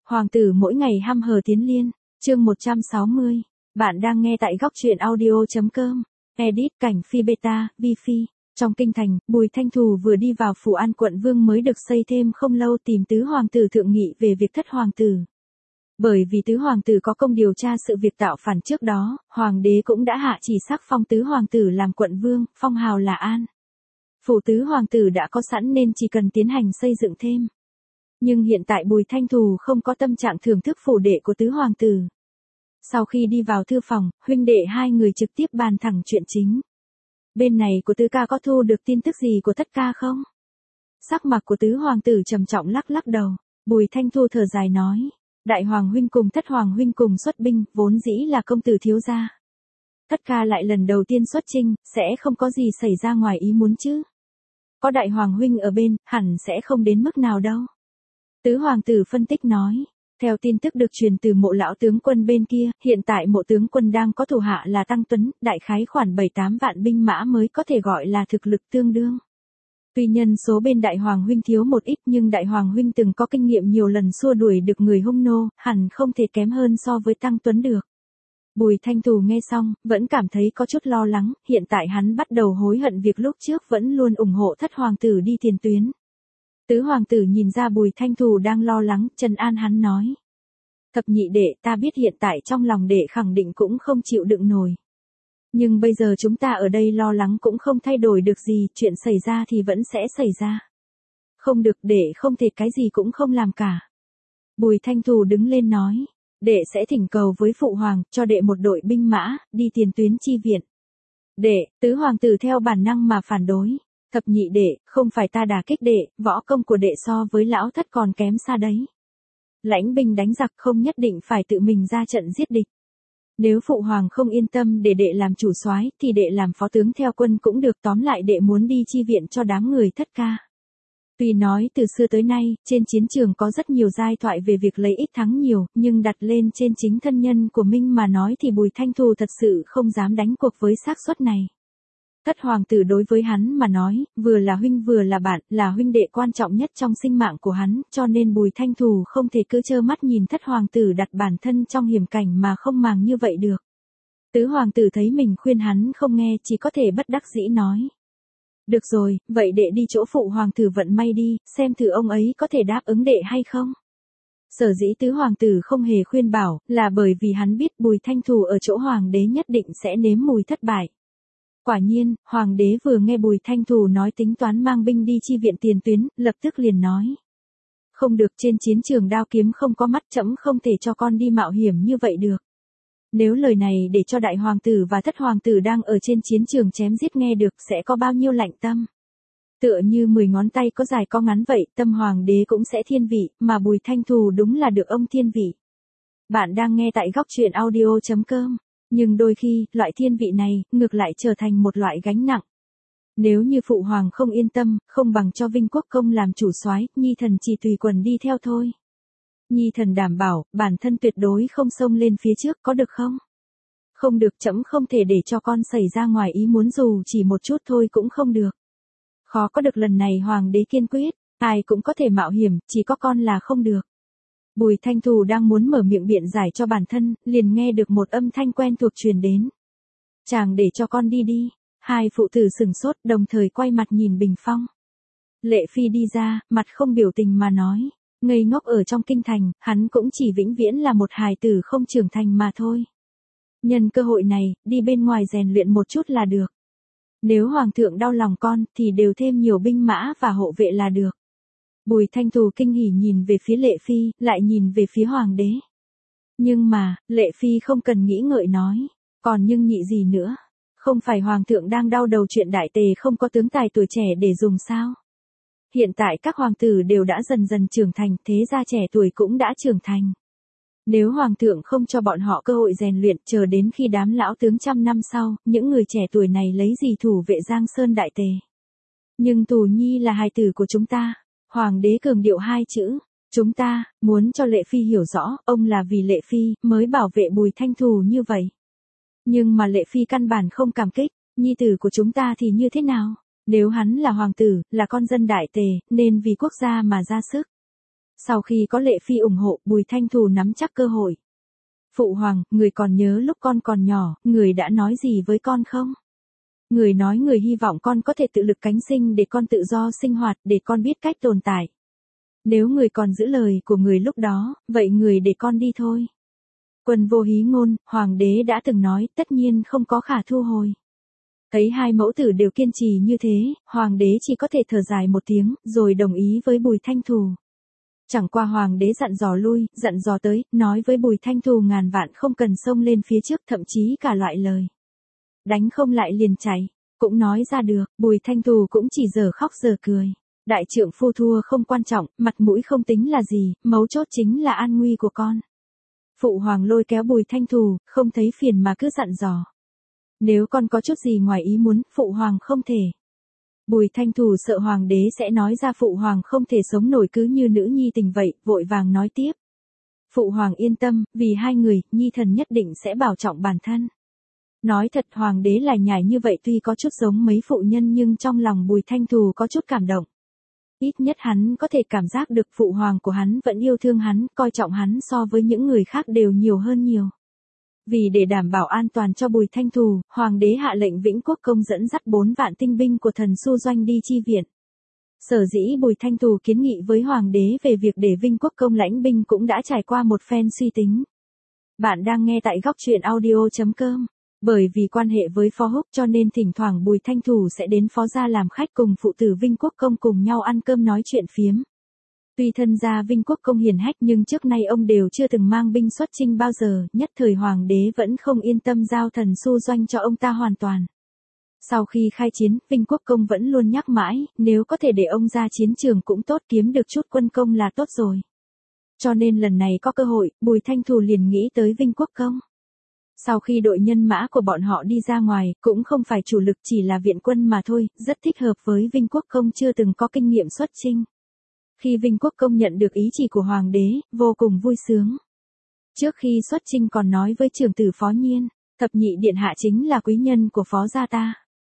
Hoàng tử mỗi ngày hăm hờ tiến liên, chương 160. Bạn đang nghe tại góc truyện audio.com. Edit cảnh Phi Beta, Vi Phi. Trong kinh thành, Bùi Thanh Thù vừa đi vào phủ An quận Vương mới được xây thêm không lâu tìm tứ hoàng tử thượng nghị về việc thất hoàng tử. Bởi vì tứ hoàng tử có công điều tra sự việc tạo phản trước đó, hoàng đế cũng đã hạ chỉ sắc phong tứ hoàng tử làm quận vương, phong hào là An. Phủ tứ hoàng tử đã có sẵn nên chỉ cần tiến hành xây dựng thêm. Nhưng hiện tại Bùi Thanh Thù không có tâm trạng thưởng thức phủ đệ của tứ hoàng tử. Sau khi đi vào thư phòng, huynh đệ hai người trực tiếp bàn thẳng chuyện chính. Bên này của tứ ca có thu được tin tức gì của thất ca không? Sắc mặt của tứ hoàng tử trầm trọng lắc lắc đầu. Bùi Thanh Thu thở dài nói. Đại hoàng huynh cùng thất hoàng huynh cùng xuất binh, vốn dĩ là công tử thiếu gia. Thất ca lại lần đầu tiên xuất chinh, sẽ không có gì xảy ra ngoài ý muốn chứ. Có đại hoàng huynh ở bên, hẳn sẽ không đến mức nào đâu. Tứ hoàng tử phân tích nói. Theo tin tức được truyền từ mộ lão tướng quân bên kia, hiện tại mộ tướng quân đang có thủ hạ là Tăng Tuấn, đại khái khoảng 7-8 vạn binh mã mới có thể gọi là thực lực tương đương. Tuy nhân số bên đại hoàng huynh thiếu một ít nhưng đại hoàng huynh từng có kinh nghiệm nhiều lần xua đuổi được người hung nô, hẳn không thể kém hơn so với Tăng Tuấn được. Bùi Thanh Thù nghe xong, vẫn cảm thấy có chút lo lắng, hiện tại hắn bắt đầu hối hận việc lúc trước vẫn luôn ủng hộ thất hoàng tử đi tiền tuyến. Tứ hoàng tử nhìn ra Bùi Thanh Thù đang lo lắng, trấn an hắn nói. Thập nhị đệ, ta biết hiện tại trong lòng đệ khẳng định cũng không chịu đựng nổi. Nhưng bây giờ chúng ta ở đây lo lắng cũng không thay đổi được gì, chuyện xảy ra thì vẫn sẽ xảy ra. Không được, đệ không thể cái gì cũng không làm cả. Bùi Thanh Thù đứng lên nói. Đệ sẽ thỉnh cầu với phụ hoàng, cho đệ một đội binh mã, đi tiền tuyến chi viện. Đệ, tứ hoàng tử theo bản năng mà phản đối. Thập nhị đệ, không phải ta đả kích đệ, võ công của đệ so với lão thất còn kém xa đấy. Lãnh binh đánh giặc không nhất định phải tự mình ra trận giết địch. Nếu phụ hoàng không yên tâm để đệ làm chủ soái, thì đệ làm phó tướng theo quân cũng được, tóm lại đệ muốn đi chi viện cho đám người thất ca. Tuy nói từ xưa tới nay, trên chiến trường có rất nhiều giai thoại về việc lấy ít thắng nhiều, nhưng đặt lên trên chính thân nhân của Minh mà nói thì Bùi Thanh Thù thật sự không dám đánh cuộc với xác suất này. Thất hoàng tử đối với hắn mà nói, vừa là huynh vừa là bạn, là huynh đệ quan trọng nhất trong sinh mạng của hắn, cho nên Bùi Thanh Thù không thể cứ trơ mắt nhìn thất hoàng tử đặt bản thân trong hiểm cảnh mà không màng như vậy được. Tứ hoàng tử thấy mình khuyên hắn không nghe, chỉ có thể bất đắc dĩ nói. Được rồi, vậy đệ đi chỗ phụ hoàng tử vận may đi, xem thử ông ấy có thể đáp ứng đệ hay không. Sở dĩ tứ hoàng tử không hề khuyên bảo, là bởi vì hắn biết Bùi Thanh Thù ở chỗ hoàng đế nhất định sẽ nếm mùi thất bại. Quả nhiên, hoàng đế vừa nghe Bùi Thanh Thù nói tính toán mang binh đi chi viện tiền tuyến, lập tức liền nói. Không được, trên chiến trường đao kiếm không có mắt, trẫm không thể cho con đi mạo hiểm như vậy được. Nếu lời này để cho đại hoàng tử và thất hoàng tử đang ở trên chiến trường chém giết nghe được sẽ có bao nhiêu lạnh tâm. Tựa như 10 ngón tay có dài có ngắn vậy, tâm hoàng đế cũng sẽ thiên vị, mà Bùi Thanh Thù đúng là được ông thiên vị. Bạn đang nghe tại góc truyện audio.com. Nhưng đôi khi, loại thiên vị này, ngược lại trở thành một loại gánh nặng. Nếu như phụ hoàng không yên tâm, không bằng cho Vinh Quốc Công làm chủ soái, nhi thần chỉ tùy quần đi theo thôi. Nhi thần đảm bảo, bản thân tuyệt đối không xông lên phía trước, có được không? Không được, trẫm không thể để cho con xảy ra ngoài ý muốn, dù chỉ một chút thôi cũng không được. Khó có được, lần này hoàng đế kiên quyết, ai cũng có thể mạo hiểm, chỉ có con là không được. Bùi Thanh Thù đang muốn mở miệng biện giải cho bản thân, liền nghe được một âm thanh quen thuộc truyền đến. Chàng để cho con đi đi. Hai phụ tử sừng sốt, đồng thời quay mặt nhìn bình phong. Lệ Phi đi ra, mặt không biểu tình mà nói. Ngây ngốc ở trong kinh thành, hắn cũng chỉ vĩnh viễn là một hài tử không trưởng thành mà thôi. Nhân cơ hội này, đi bên ngoài rèn luyện một chút là được. Nếu hoàng thượng đau lòng con, thì đều thêm nhiều binh mã và hộ vệ là được. Bùi Thanh Thù kinh hỉ nhìn về phía Lệ Phi, lại nhìn về phía hoàng đế. Nhưng mà, Lệ Phi không cần nghĩ ngợi nói. Còn nhưng nhị gì nữa? Không phải hoàng thượng đang đau đầu chuyện đại tề không có tướng tài tuổi trẻ để dùng sao? Hiện tại các hoàng tử đều đã dần dần trưởng thành, thế gia trẻ tuổi cũng đã trưởng thành. Nếu hoàng thượng không cho bọn họ cơ hội rèn luyện, chờ đến khi đám lão tướng trăm năm sau, những người trẻ tuổi này lấy gì thủ vệ Giang Sơn đại tề? Nhưng Thù Nhi là hài tử của chúng ta. Hoàng đế cường điệu hai chữ, chúng ta, muốn cho Lệ Phi hiểu rõ, ông là vì Lệ Phi, mới bảo vệ Bùi Thanh Thù như vậy. Nhưng mà Lệ Phi căn bản không cảm kích, nhi tử của chúng ta thì như thế nào? Nếu hắn là hoàng tử, là con dân đại tề, nên vì quốc gia mà ra sức. Sau khi có Lệ Phi ủng hộ, Bùi Thanh Thù nắm chắc cơ hội. Phụ hoàng, người còn nhớ lúc con còn nhỏ, người đã nói gì với con không? Người nói người hy vọng con có thể tự lực cánh sinh để con tự do sinh hoạt, để con biết cách tồn tại. Nếu người còn giữ lời của người lúc đó, vậy người để con đi thôi. Quân vô hí ngôn, hoàng đế đã từng nói, tất nhiên không có khả thu hồi. Thấy hai mẫu tử đều kiên trì như thế, hoàng đế chỉ có thể thở dài một tiếng, rồi đồng ý với Bùi Thanh Thù. Chẳng qua hoàng đế dặn dò lui, dặn dò tới, nói với Bùi Thanh Thù ngàn vạn không cần xông lên phía trước, thậm chí cả loại lời. Đánh không lại liền chạy, cũng nói ra được, Bùi Thanh Thù cũng chỉ giờ khóc giờ cười. Đại trượng phu thua không quan trọng, mặt mũi không tính là gì, mấu chốt chính là an nguy của con. Phụ hoàng lôi kéo Bùi Thanh Thù, không thấy phiền mà cứ dặn dò. Nếu con có chút gì ngoài ý muốn, phụ hoàng không thể. Bùi Thanh Thù sợ hoàng đế sẽ nói ra phụ hoàng không thể sống nổi cứ như nữ nhi tình vậy, vội vàng nói tiếp. Phụ hoàng yên tâm, vì hai người, nhi thần nhất định sẽ bảo trọng bản thân. Nói thật hoàng đế lại nhảy như vậy tuy có chút giống mấy phụ nhân nhưng trong lòng Bùi Thanh Thù có chút cảm động. Ít nhất hắn có thể cảm giác được phụ hoàng của hắn vẫn yêu thương hắn, coi trọng hắn so với những người khác đều nhiều hơn nhiều. Vì để đảm bảo an toàn cho Bùi Thanh Thù, hoàng đế hạ lệnh Vĩnh Quốc Công dẫn dắt 4 vạn tinh binh của Thần Xu Doanh đi chi viện. Sở dĩ Bùi Thanh Thù kiến nghị với hoàng đế về việc để Vinh Quốc Công lãnh binh cũng đã trải qua một phen suy tính. Bạn đang nghe tại góc truyện audio.com. Bởi vì quan hệ với Phó Húc cho nên thỉnh thoảng Bùi Thanh Thù sẽ đến Phó gia làm khách cùng phụ tử Vinh Quốc Công cùng nhau ăn cơm nói chuyện phiếm. Tuy thân gia Vinh Quốc Công hiền hách nhưng trước nay ông đều chưa từng mang binh xuất chinh bao giờ, nhất thời hoàng đế vẫn không yên tâm giao Thần Xu Doanh cho ông ta hoàn toàn. Sau khi khai chiến, Vinh Quốc Công vẫn luôn nhắc mãi, nếu có thể để ông ra chiến trường cũng tốt, kiếm được chút quân công là tốt rồi. Cho nên lần này có cơ hội, Bùi Thanh Thù liền nghĩ tới Vinh Quốc Công. Sau khi đội nhân mã của bọn họ đi ra ngoài, cũng không phải chủ lực chỉ là viện quân mà thôi, rất thích hợp với Vinh Quốc Công chưa từng có kinh nghiệm xuất chinh. Khi Vinh Quốc Công nhận được ý chỉ của hoàng đế, vô cùng vui sướng. Trước khi xuất chinh còn nói với trưởng tử Phó Nhiên, thập nhị điện hạ chính là quý nhân của Phó gia ta.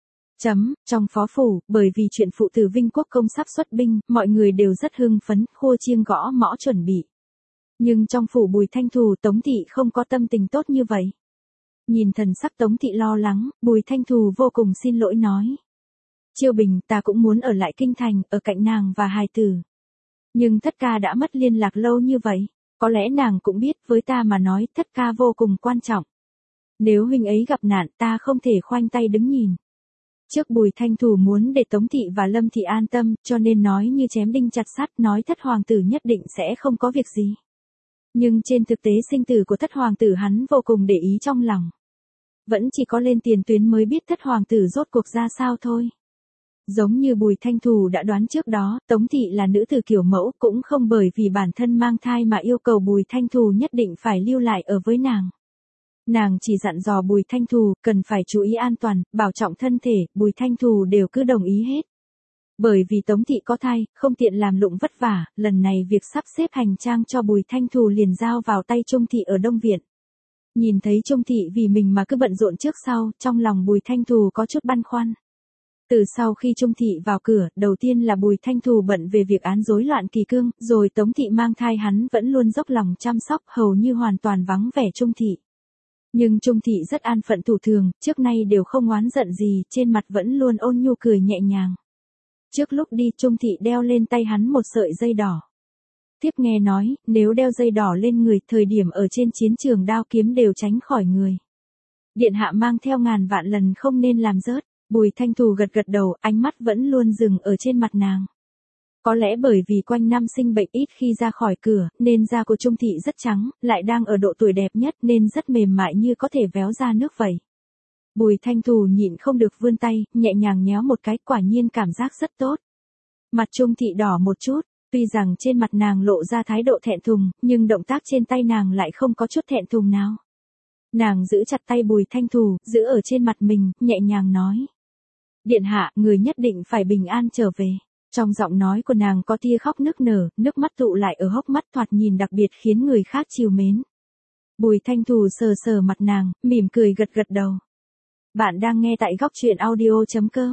Trong phó phủ, bởi vì chuyện phụ tử Vinh Quốc Công sắp xuất binh, mọi người đều rất hưng phấn, khua chiêng gõ mõ chuẩn bị. Nhưng trong phủ Bùi Thanh Thù, Tống Thị không có tâm tình tốt như vậy. Nhìn thần sắc Tống Thị lo lắng, Bùi Thanh Thù vô cùng xin lỗi nói. Chiêu Bình, ta cũng muốn ở lại kinh thành, ở cạnh nàng và hài tử. Nhưng thất ca đã mất liên lạc lâu như vậy, có lẽ nàng cũng biết với ta mà nói thất ca vô cùng quan trọng. Nếu huynh ấy gặp nạn ta không thể khoanh tay đứng nhìn. Trước Bùi Thanh Thù muốn để Tống Thị và Lâm Thị an tâm, cho nên nói như chém đinh chặt sắt, nói thất hoàng tử nhất định sẽ không có việc gì. Nhưng trên thực tế sinh tử của thất hoàng tử hắn vô cùng để ý trong lòng. Vẫn chỉ có lên tiền tuyến mới biết thất hoàng tử rốt cuộc ra sao thôi. Giống như Bùi Thanh Thù đã đoán trước đó, Tống Thị là nữ tử kiểu mẫu, cũng không bởi vì bản thân mang thai mà yêu cầu Bùi Thanh Thù nhất định phải lưu lại ở với nàng. Nàng chỉ dặn dò Bùi Thanh Thù, cần phải chú ý an toàn, bảo trọng thân thể, Bùi Thanh Thù đều cứ đồng ý hết. Bởi vì Tống Thị có thai, không tiện làm lụng vất vả, lần này việc sắp xếp hành trang cho Bùi Thanh Thù liền giao vào tay Trung Thị ở Đông Viện. Nhìn thấy Trung Thị vì mình mà cứ bận rộn trước sau, trong lòng Bùi Thanh Thù có chút băn khoăn. Từ sau khi Trung Thị vào cửa, đầu tiên là Bùi Thanh Thù bận về việc án rối loạn kỳ cương, rồi Tống Thị mang thai hắn vẫn luôn dốc lòng chăm sóc, hầu như hoàn toàn vắng vẻ Trung Thị. Nhưng Trung Thị rất an phận thủ thường, trước nay đều không oán giận gì, trên mặt vẫn luôn ôn nhu cười nhẹ nhàng. Trước lúc đi Trung Thị đeo lên tay hắn một sợi dây đỏ. Thiếp nghe nói, nếu đeo dây đỏ lên người, thời điểm ở trên chiến trường đao kiếm đều tránh khỏi người. Điện hạ mang theo ngàn vạn lần không nên làm rớt. Bùi Thanh Thù gật gật đầu, ánh mắt vẫn luôn dừng ở trên mặt nàng. Có lẽ bởi vì quanh năm sinh bệnh ít khi ra khỏi cửa, nên da của Trung Thị rất trắng, lại đang ở độ tuổi đẹp nhất nên rất mềm mại như có thể véo ra nước vậy. Bùi Thanh Thù nhịn không được vươn tay, nhẹ nhàng nhéo một cái, quả nhiên cảm giác rất tốt. Mặt Trung Thị đỏ một chút, tuy rằng trên mặt nàng lộ ra thái độ thẹn thùng, nhưng động tác trên tay nàng lại không có chút thẹn thùng nào. Nàng giữ chặt tay Bùi Thanh Thù, giữ ở trên mặt mình, nhẹ nhàng nói. Điện hạ, người nhất định phải bình an trở về. Trong giọng nói của nàng có tia khóc nức nở, nước mắt tụ lại ở hốc mắt thoạt nhìn đặc biệt khiến người khác trìu mến. Bùi Thanh Thù sờ sờ mặt nàng, mỉm cười gật gật đầu. Bạn đang nghe tại góc truyện audio.com.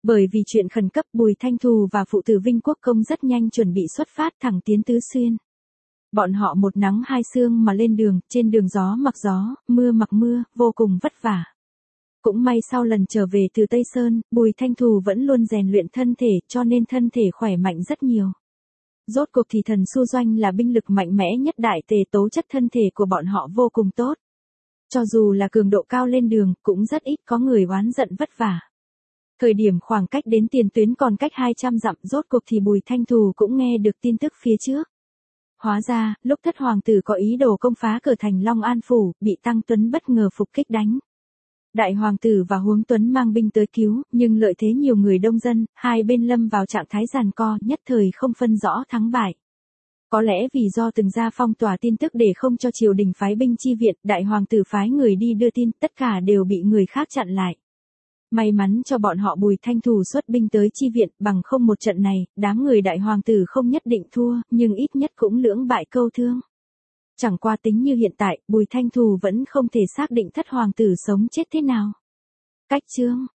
Bởi vì chuyện khẩn cấp, Bùi Thanh Thù và phụ tử Vinh Quốc Công rất nhanh chuẩn bị xuất phát thẳng tiến Tứ Xuyên. Bọn họ một nắng hai sương mà lên đường, trên đường gió mặc gió, mưa mặc mưa, vô cùng vất vả. Cũng may sau lần trở về từ Tây Sơn, Bùi Thanh Thù vẫn luôn rèn luyện thân thể, cho nên thân thể khỏe mạnh rất nhiều. Rốt cuộc thì thần Su Doanh là binh lực mạnh mẽ nhất đại tề, tố chất thân thể của bọn họ vô cùng tốt. Cho dù là cường độ cao lên đường, cũng rất ít có người oán giận vất vả. Thời điểm khoảng cách đến tiền tuyến còn cách 200 dặm, rốt cuộc thì Bùi Thanh Thù cũng nghe được tin tức phía trước. Hóa ra, lúc thất hoàng tử có ý đồ công phá cửa thành Long An Phủ, bị Tăng Tuấn bất ngờ phục kích đánh. Đại hoàng tử và Huống Tuấn mang binh tới cứu, nhưng lợi thế nhiều người đông dân, hai bên lâm vào trạng thái giằng co, nhất thời không phân rõ thắng bại. Có lẽ vì do từng ra phong tỏa tin tức để không cho triều đình phái binh chi viện, đại hoàng tử phái người đi đưa tin, tất cả đều bị người khác chặn lại. May mắn cho bọn họ Bùi Thanh Thù xuất binh tới chi viện, bằng không một trận này, đám người đại hoàng tử không nhất định thua, nhưng ít nhất cũng lưỡng bại câu thương. Chẳng qua tính như hiện tại, Bùi Thanh Thù vẫn không thể xác định thất hoàng tử sống chết thế nào. Cách chương